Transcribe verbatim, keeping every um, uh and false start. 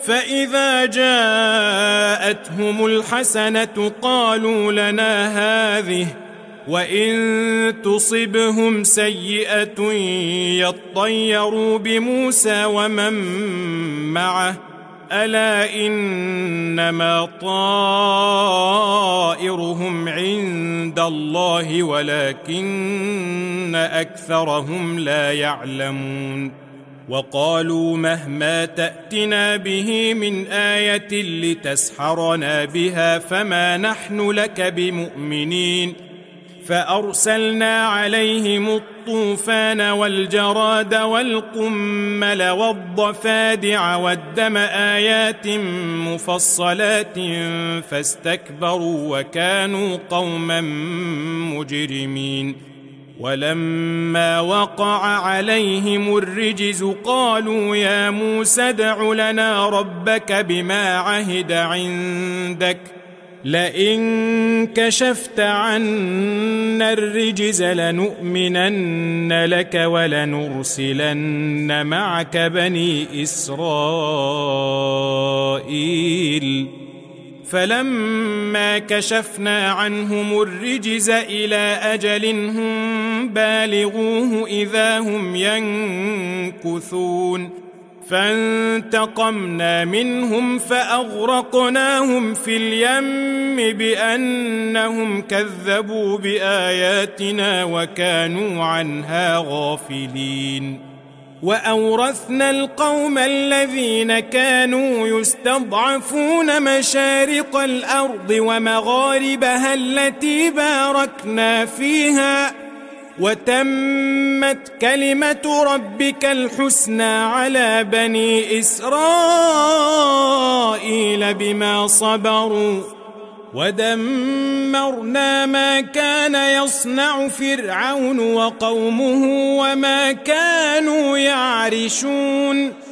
فإذا جاءتهم الحسنة قالوا لنا هذه، وإن تصبهم سيئة يطيروا بموسى ومن معه، ألا إنما طائرهم عند الله ولكن أكثرهم لا يعلمون. وقالوا مهما تأتنا به من آية لتسحرنا بها فما نحن لك بمؤمنين. فأرسلنا عليهم الطوفان والجراد والقمل والضفادع والدم آيات مفصلات فاستكبروا وكانوا قوما مجرمين. ولما وقع عليهم الرجز قالوا يا موسى ادع لنا ربك بما عهد عندك لئن كشفت عنا الرجز لنؤمنن لك ولنرسلن معك بني إسرائيل. فلما كشفنا عنهم الرجز إلى أجل هم بالغوه إذا هم ينكثون. فانتقمنا منهم فأغرقناهم في اليم بأنهم كذبوا بآياتنا وكانوا عنها غافلين. وأورثنا القوم الذين كانوا يستضعفون مشارق الأرض ومغاربها التي باركنا فيها، وتمت كلمة ربك الحسنى على بني إسرائيل بما صبروا، ودمرنا ما كان يصنع فرعون وقومه وما كانوا يعرشون.